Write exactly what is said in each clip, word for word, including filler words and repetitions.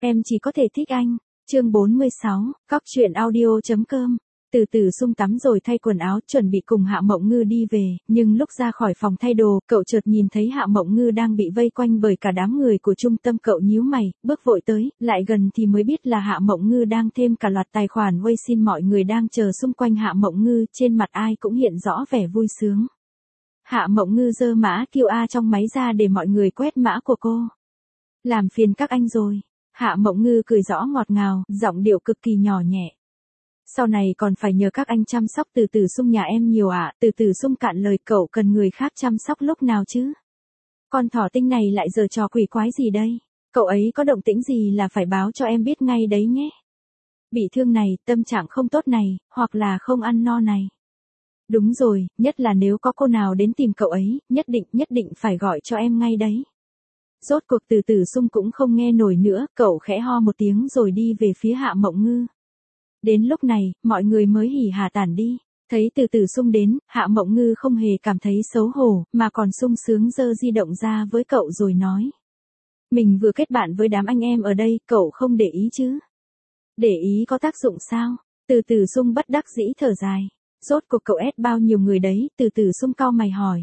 Em chỉ có thể thích anh. Chương bốn mươi sáu, Cóc truyện audio.com. Từ từ sung tắm rồi thay quần áo, chuẩn bị cùng Hạ Mộng Ngư đi về, nhưng lúc ra khỏi phòng thay đồ, cậu chợt nhìn thấy Hạ Mộng Ngư đang bị vây quanh bởi cả đám người của trung tâm. Cậu nhíu mày, bước vội tới, lại gần thì mới biết là Hạ Mộng Ngư đang thêm cả loạt tài khoản Weixin. Mọi người đang chờ xung quanh Hạ Mộng Ngư, trên mặt ai cũng hiện rõ vẻ vui sướng. Hạ Mộng Ngư giơ mã quy rờ trong máy ra để mọi người quét mã của cô. Làm phiền các anh rồi. Hạ Mộng Ngư cười rõ ngọt ngào, giọng điệu cực kỳ nhỏ nhẹ. Sau này còn phải nhờ các anh chăm sóc Từ Từ Sung nhà em nhiều ạ. À? Từ Từ Sung cạn lời, cậu cần người khác chăm sóc lúc nào chứ? Con thỏ tinh này lại giở trò quỷ quái gì đây? Cậu ấy có động tĩnh gì là phải báo cho em biết ngay đấy nhé. Bị thương này, tâm trạng không tốt này, hoặc là không ăn no này. Đúng rồi, nhất là nếu có cô nào đến tìm cậu ấy, nhất định, nhất định phải gọi cho em ngay đấy. Rốt cuộc Từ Từ Sung cũng không nghe nổi nữa, cậu khẽ ho một tiếng rồi đi về phía Hạ Mộng Ngư. Đến lúc này, mọi người mới hỉ hả tản đi. Thấy Từ Từ Sung đến, Hạ Mộng Ngư không hề cảm thấy xấu hổ, mà còn sung sướng giơ di động ra với cậu rồi nói. Mình vừa kết bạn với đám anh em ở đây, cậu không để ý chứ? Để ý có tác dụng sao? Từ Từ Sung bất đắc dĩ thở dài. Rốt cuộc cậu ép bao nhiêu người đấy? Từ Từ Sung cau mày hỏi.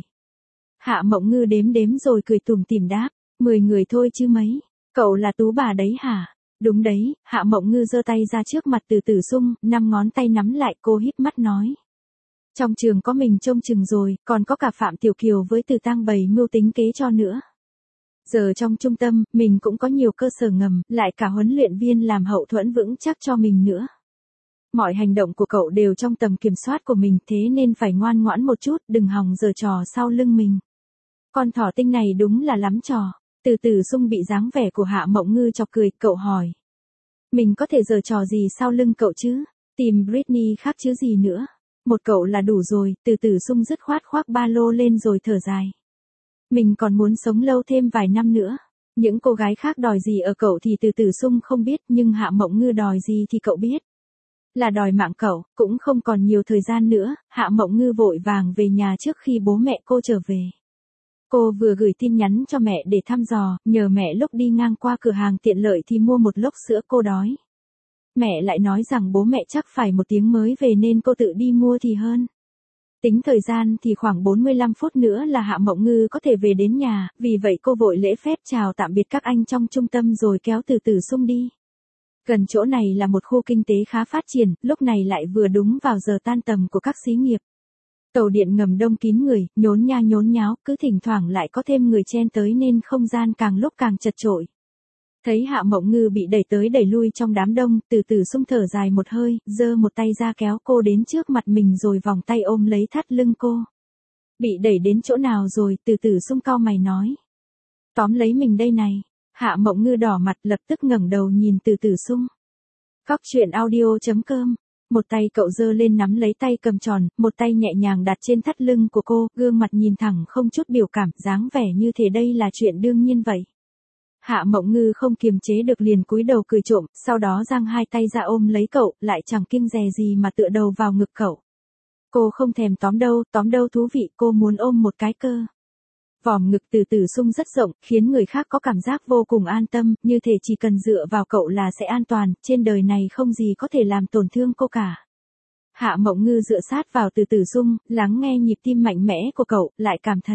Hạ Mộng Ngư đếm đếm rồi cười tủm tỉm đáp. Mười người thôi chứ mấy. Cậu là tú bà đấy hả? Đúng đấy. Hạ Mộng Ngư giơ tay ra trước mặt Từ Từ Sung, năm ngón tay nắm lại, cô híp mắt nói. Trong trường có mình trông chừng rồi, còn có cả Phạm Tiểu Kiều với Từ Tang bày mưu tính kế cho nữa. Giờ trong trung tâm, mình cũng có nhiều cơ sở ngầm, lại cả huấn luyện viên làm hậu thuẫn vững chắc cho mình nữa. Mọi hành động của cậu đều trong tầm kiểm soát của mình, thế nên phải ngoan ngoãn một chút, đừng hòng giở trò sau lưng mình. Con thỏ tinh này đúng là lắm trò. Từ Từ Sung bị dáng vẻ của Hạ Mộng Ngư chọc cười, cậu hỏi. Mình có thể giở trò gì sau lưng cậu chứ? Tìm Britney khác chứ gì nữa? Một cậu là đủ rồi. Từ Từ Sung dứt khoát khoác ba lô lên rồi thở dài. Mình còn muốn sống lâu thêm vài năm nữa. Những cô gái khác đòi gì ở cậu thì Từ Từ Sung không biết, nhưng Hạ Mộng Ngư đòi gì thì cậu biết. Là đòi mạng cậu. Cũng không còn nhiều thời gian nữa, Hạ Mộng Ngư vội vàng về nhà trước khi bố mẹ cô trở về. Cô vừa gửi tin nhắn cho mẹ để thăm dò, nhờ mẹ lúc đi ngang qua cửa hàng tiện lợi thì mua một lốc sữa, cô đói. Mẹ lại nói rằng bố mẹ chắc phải một tiếng mới về nên cô tự đi mua thì hơn. Tính thời gian thì khoảng bốn mươi lăm phút nữa là Hạ Mộng Ngư có thể về đến nhà, vì vậy cô vội lễ phép chào tạm biệt các anh trong trung tâm rồi kéo Từ Từ Sung đi. Gần chỗ này là một khu kinh tế khá phát triển, lúc này lại vừa đúng vào giờ tan tầm của các xí nghiệp. Tàu điện ngầm đông kín người, nhốn nha nhốn nháo, cứ thỉnh thoảng lại có thêm người chen tới nên không gian càng lúc càng chật chội. Thấy Hạ Mộng Ngư bị đẩy tới đẩy lui trong đám đông, Từ Từ Sung thở dài một hơi, giơ một tay ra kéo cô đến trước mặt mình rồi vòng tay ôm lấy thắt lưng cô. Bị đẩy đến chỗ nào rồi? Từ Từ Sung cau mày nói. Tóm lấy mình đây này. Hạ Mộng Ngư đỏ mặt lập tức ngẩng đầu nhìn Từ Từ Sung. Cóc truyện audio.com. Một tay cậu giơ lên nắm lấy tay cầm tròn, một tay nhẹ nhàng đặt trên thắt lưng của cô, gương mặt nhìn thẳng không chút biểu cảm, dáng vẻ như thế đây là chuyện đương nhiên vậy. Hạ Mộng Ngư không kiềm chế được liền cúi đầu cười trộm, sau đó giang hai tay ra ôm lấy cậu, lại chẳng kiêng dè gì mà tựa đầu vào ngực cậu. Cô không thèm tóm đâu, tóm đâu thú vị, cô muốn ôm một cái cơ. Vòm ngực Từ Từ Sung rất rộng, khiến người khác có cảm giác vô cùng an tâm, như thể chỉ cần dựa vào cậu là sẽ an toàn, trên đời này không gì có thể làm tổn thương cô cả. Hạ Mộng Ngư dựa sát vào Từ Từ Sung, lắng nghe nhịp tim mạnh mẽ của cậu, lại cảm thấy.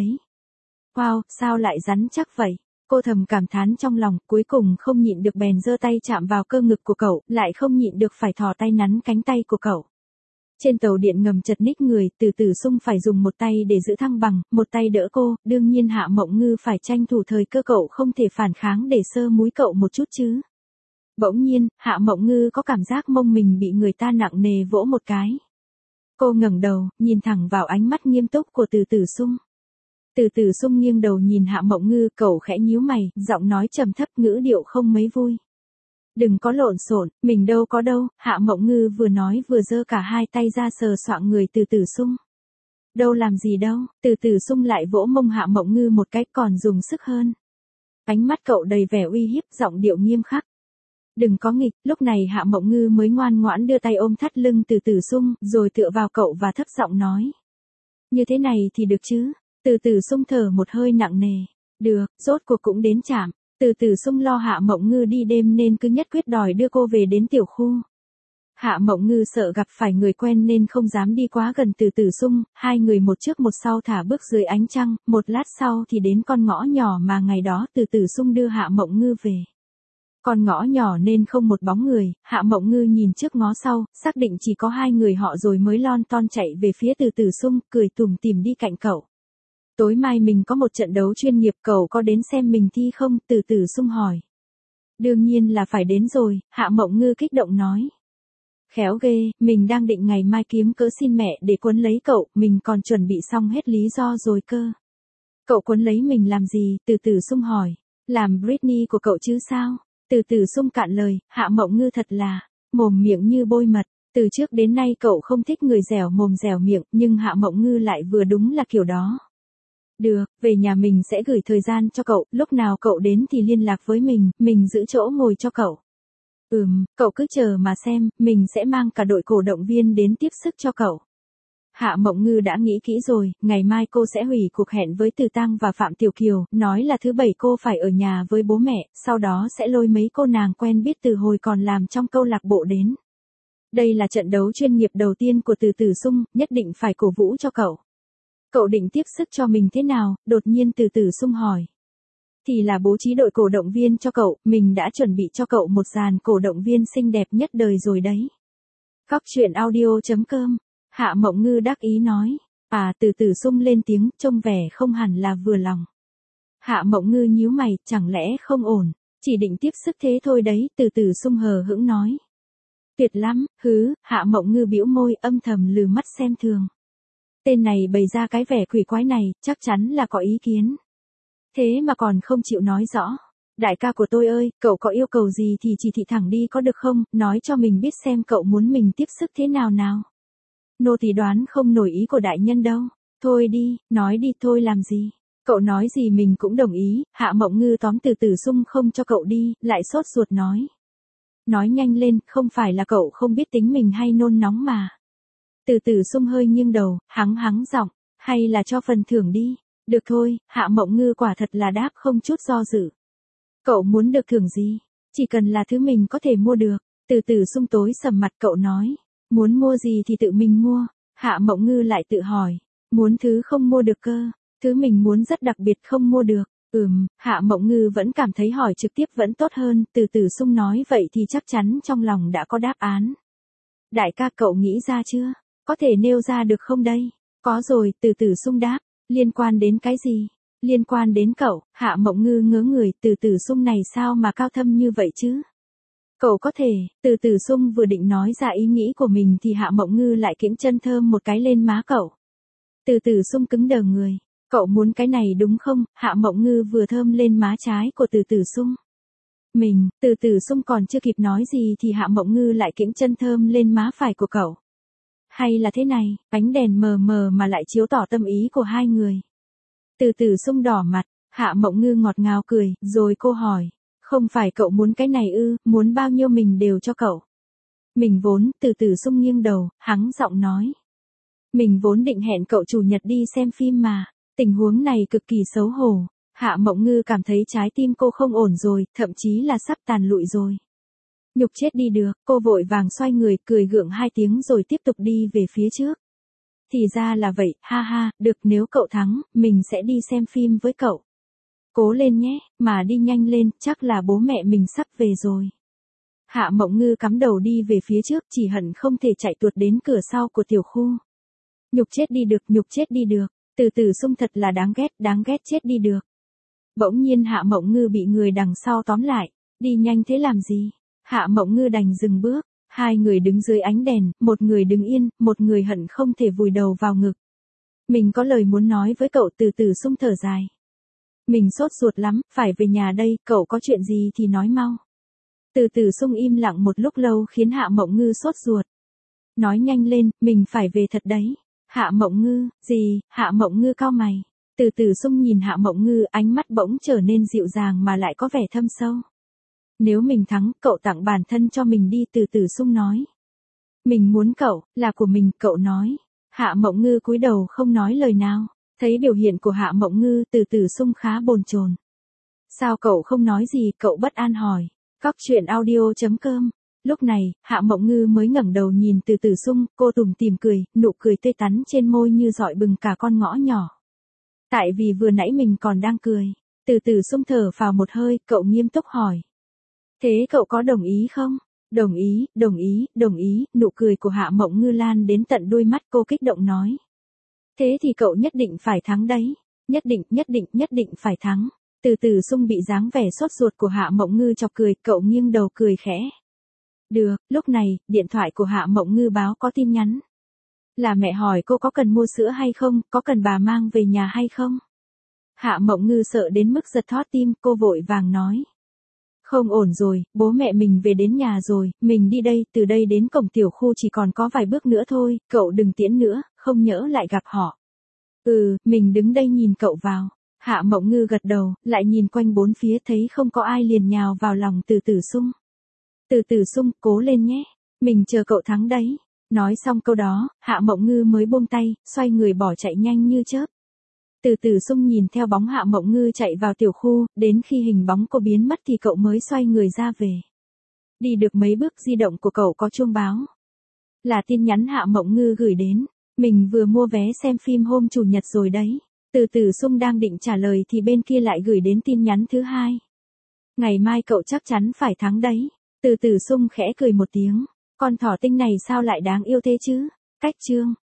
Wow, sao lại rắn chắc vậy? Cô thầm cảm thán trong lòng, cuối cùng không nhịn được bèn giơ tay chạm vào cơ ngực của cậu, lại không nhịn được phải thò tay nắn cánh tay của cậu. Trên tàu điện ngầm chật ních người, Từ Từ Sung phải dùng một tay để giữ thăng bằng, một tay đỡ cô, đương nhiên Hạ Mộng Ngư phải tranh thủ thời cơ, cậu không thể phản kháng để sơ múi cậu một chút chứ. Bỗng nhiên, Hạ Mộng Ngư có cảm giác mông mình bị người ta nặng nề vỗ một cái. Cô ngẩng đầu, nhìn thẳng vào ánh mắt nghiêm túc của Từ Từ Sung. Từ Từ Sung nghiêng đầu nhìn Hạ Mộng Ngư, cậu khẽ nhíu mày, giọng nói trầm thấp, ngữ điệu không mấy vui. Đừng có lộn xộn, mình đâu có đâu. Hạ Mộng Ngư vừa nói vừa giơ cả hai tay ra sờ soạng người Từ Từ Sung. Đâu làm gì đâu. Từ Từ Sung lại vỗ mông Hạ Mộng Ngư một cái, còn dùng sức hơn. Ánh mắt cậu đầy vẻ uy hiếp, giọng điệu nghiêm khắc. Đừng có nghịch. Lúc này Hạ Mộng Ngư mới ngoan ngoãn đưa tay ôm thắt lưng Từ Từ Sung, rồi tựa vào cậu và thấp giọng nói. Như thế này thì được chứ? Từ Từ Sung thở một hơi nặng nề. Được, rốt cuộc cũng đến chạm. Từ Từ Sung lo Hạ Mộng Ngư đi đêm nên cứ nhất quyết đòi đưa cô về đến tiểu khu. Hạ Mộng Ngư sợ gặp phải người quen nên không dám đi quá gần Từ Từ Sung, hai người một trước một sau thả bước dưới ánh trăng, một lát sau thì đến con ngõ nhỏ mà ngày đó Từ Từ Sung đưa Hạ Mộng Ngư về. Con ngõ nhỏ nên không một bóng người, Hạ Mộng Ngư nhìn trước ngó sau, xác định chỉ có hai người họ rồi mới lon ton chạy về phía Từ Từ Sung, cười tủm tỉm đi cạnh cậu. Tối mai mình có một trận đấu chuyên nghiệp, cậu có đến xem mình thi không? Từ Từ Sung hỏi. Đương nhiên là phải đến rồi, Hạ Mộng Ngư kích động nói. Khéo ghê, mình đang định ngày mai kiếm cớ xin mẹ để quấn lấy cậu, mình còn chuẩn bị xong hết lý do rồi cơ. Cậu quấn lấy mình làm gì? Từ Từ Sung hỏi. Làm Britney của cậu chứ sao? Từ Từ Sung cạn lời, Hạ Mộng Ngư thật là mồm miệng như bôi mật. Từ trước đến nay cậu không thích người dẻo mồm dẻo miệng, nhưng Hạ Mộng Ngư lại vừa đúng là kiểu đó. Được, về nhà mình sẽ gửi thời gian cho cậu, lúc nào cậu đến thì liên lạc với mình, mình giữ chỗ ngồi cho cậu. Ừm, cậu cứ chờ mà xem, mình sẽ mang cả đội cổ động viên đến tiếp sức cho cậu. Hạ Mộng Ngư đã nghĩ kỹ rồi, ngày mai cô sẽ hủy cuộc hẹn với Từ Tang và Phạm Tiểu Kiều, nói là thứ bảy cô phải ở nhà với bố mẹ, sau đó sẽ lôi mấy cô nàng quen biết từ hồi còn làm trong câu lạc bộ đến. Đây là trận đấu chuyên nghiệp đầu tiên của Từ Từ Sung, nhất định phải cổ vũ cho cậu. Cậu định tiếp sức cho mình thế nào? Đột nhiên Từ Từ Sung hỏi. Thì là bố trí đội cổ động viên cho cậu, mình đã chuẩn bị cho cậu một dàn cổ động viên xinh đẹp nhất đời rồi đấy. Cóc truyện audio chấm com. Hạ Mộng Ngư đắc ý nói. À, Từ Từ Sung lên tiếng, trông vẻ không hẳn là vừa lòng. Hạ Mộng Ngư nhíu mày, chẳng lẽ không ổn, chỉ định tiếp sức thế thôi đấy, Từ Từ Sung hờ hững nói. Tuyệt lắm, hứ, Hạ Mộng Ngư bĩu môi âm thầm lừ mắt xem thường. Tên này bày ra cái vẻ quỷ quái này, chắc chắn là có ý kiến. Thế mà còn không chịu nói rõ. Đại ca của tôi ơi, cậu có yêu cầu gì thì chỉ thị thẳng đi có được không, nói cho mình biết xem cậu muốn mình tiếp sức thế nào nào. Nô tỳ đoán không nổi ý của đại nhân đâu. Thôi đi, nói đi thôi làm gì. Cậu nói gì mình cũng đồng ý, Hạ Mộng Ngư tóm Từ Từ Sung không cho cậu đi, lại sốt ruột nói. Nói nhanh lên, không phải là cậu không biết tính mình hay nôn nóng mà. Từ Từ Sung hơi nghiêng đầu, hắng hắng giọng, hay là cho phần thưởng đi. Được thôi, Hạ Mộng Ngư quả thật là đáp không chút do dự. Cậu muốn được thưởng gì? Chỉ cần là thứ mình có thể mua được. Từ Từ Sung tối sầm mặt cậu nói. Muốn mua gì thì tự mình mua. Hạ Mộng Ngư lại tự hỏi. Muốn thứ không mua được cơ. Thứ mình muốn rất đặc biệt không mua được. Ừm, Hạ Mộng Ngư vẫn cảm thấy hỏi trực tiếp vẫn tốt hơn. Từ Từ Sung nói vậy thì chắc chắn trong lòng đã có đáp án. Đại ca cậu nghĩ ra chưa? Có thể nêu ra được không đây? Có rồi, Từ Từ Sung đáp. Liên quan đến cái gì? Liên quan đến cậu. Hạ Mộng Ngư ngớ người, Từ Từ Sung này sao mà cao thâm như vậy chứ? Cậu có thể, Từ Từ Sung vừa định nói ra ý nghĩ của mình thì Hạ Mộng Ngư lại kiễng chân thơm một cái lên má cậu. Từ Từ Sung cứng đờ người. Cậu muốn cái này đúng không? Hạ Mộng Ngư vừa thơm lên má trái của Từ Từ Sung. Mình, Từ Từ Sung còn chưa kịp nói gì thì Hạ Mộng Ngư lại kiễng chân thơm lên má phải của cậu. Hay là thế này, ánh đèn mờ mờ mà lại chiếu tỏ tâm ý của hai người. Từ Từ Sung đỏ mặt, Hạ Mộng Ngư ngọt ngào cười, rồi cô hỏi. Không phải cậu muốn cái này ư, muốn bao nhiêu mình đều cho cậu. Mình vốn, Từ Từ Sung nghiêng đầu, hắng giọng nói. Mình vốn định hẹn cậu chủ nhật đi xem phim mà. Tình huống này cực kỳ xấu hổ. Hạ Mộng Ngư cảm thấy trái tim cô không ổn rồi, thậm chí là sắp tàn lụi rồi. Nhục chết đi được, cô vội vàng xoay người, cười gượng hai tiếng rồi tiếp tục đi về phía trước. Thì ra là vậy, ha ha, được nếu cậu thắng, mình sẽ đi xem phim với cậu. Cố lên nhé, mà đi nhanh lên, chắc là bố mẹ mình sắp về rồi. Hạ Mộng Ngư cắm đầu đi về phía trước, chỉ hận không thể chạy tuột đến cửa sau của tiểu khu. Nhục chết đi được, nhục chết đi được, Từ Từ Sung thật là đáng ghét, đáng ghét chết đi được. Bỗng nhiên Hạ Mộng Ngư bị người đằng sau tóm lại, đi nhanh thế làm gì? Hạ Mộng Ngư đành dừng bước, hai người đứng dưới ánh đèn, một người đứng yên, một người hận không thể vùi đầu vào ngực. Mình có lời muốn nói với cậu. Từ Từ Sung thở dài. Mình sốt ruột lắm, phải về nhà đây, cậu có chuyện gì thì nói mau. Từ Từ Sung im lặng một lúc lâu khiến Hạ Mộng Ngư sốt ruột. Nói nhanh lên, mình phải về thật đấy. Hạ Mộng Ngư, gì? Hạ Mộng Ngư cau mày. Từ Từ Sung nhìn Hạ Mộng Ngư, ánh mắt bỗng trở nên dịu dàng mà lại có vẻ thâm sâu. Nếu mình thắng, cậu tặng bản thân cho mình đi. Từ Từ Sung nói. Mình muốn cậu, là của mình, cậu nói. Hạ Mộng Ngư cúi đầu không nói lời nào. Thấy biểu hiện của Hạ Mộng Ngư, Từ Từ Sung khá bồn chồn. Sao cậu không nói gì, cậu bất an hỏi. Cóc truyện audio.com. Lúc này, Hạ Mộng Ngư mới ngẩng đầu nhìn Từ Tử Sung, cô tủm tỉm cười, nụ cười tươi tắn trên môi như rọi bừng cả con ngõ nhỏ. Tại vì vừa nãy mình còn đang cười. Từ Tử Sung thở phào một hơi, cậu nghiêm túc hỏi. Thế cậu có đồng ý không? Đồng ý, đồng ý, đồng ý, nụ cười của Hạ Mộng Ngư lan đến tận đôi mắt, cô kích động nói. Thế thì cậu nhất định phải thắng đấy. Nhất định, nhất định, nhất định phải thắng. Từ Tử Sung bị dáng vẻ sốt ruột của Hạ Mộng Ngư chọc cười, cậu nghiêng đầu cười khẽ. Được, lúc này, điện thoại của Hạ Mộng Ngư báo có tin nhắn. Là mẹ hỏi cô có cần mua sữa hay không, có cần bà mang về nhà hay không? Hạ Mộng Ngư sợ đến mức giật thót tim, cô vội vàng nói. Không ổn rồi, bố mẹ mình về đến nhà rồi, mình đi đây, từ đây đến cổng tiểu khu chỉ còn có vài bước nữa thôi, cậu đừng tiễn nữa, không nhỡ lại gặp họ. Ừ, mình đứng đây nhìn cậu vào. Hạ Mộng Ngư gật đầu, lại nhìn quanh bốn phía thấy không có ai liền nhào vào lòng Từ Tử Sung. Từ Tử Sung, cố lên nhé, mình chờ cậu thắng đấy. Nói xong câu đó, Hạ Mộng Ngư mới buông tay, xoay người bỏ chạy nhanh như chớp. Từ Tử Sung nhìn theo bóng Hạ Mộng Ngư chạy vào tiểu khu, đến khi hình bóng cô biến mất thì cậu mới xoay người ra về. Đi được mấy bước di động của cậu có chuông báo. Là tin nhắn Hạ Mộng Ngư gửi đến, mình vừa mua vé xem phim hôm chủ nhật rồi đấy. Từ Tử Sung đang định trả lời thì bên kia lại gửi đến tin nhắn thứ hai. Ngày mai cậu chắc chắn phải thắng đấy. Từ Tử Sung khẽ cười một tiếng, con thỏ tinh này sao lại đáng yêu thế chứ? Cách chương.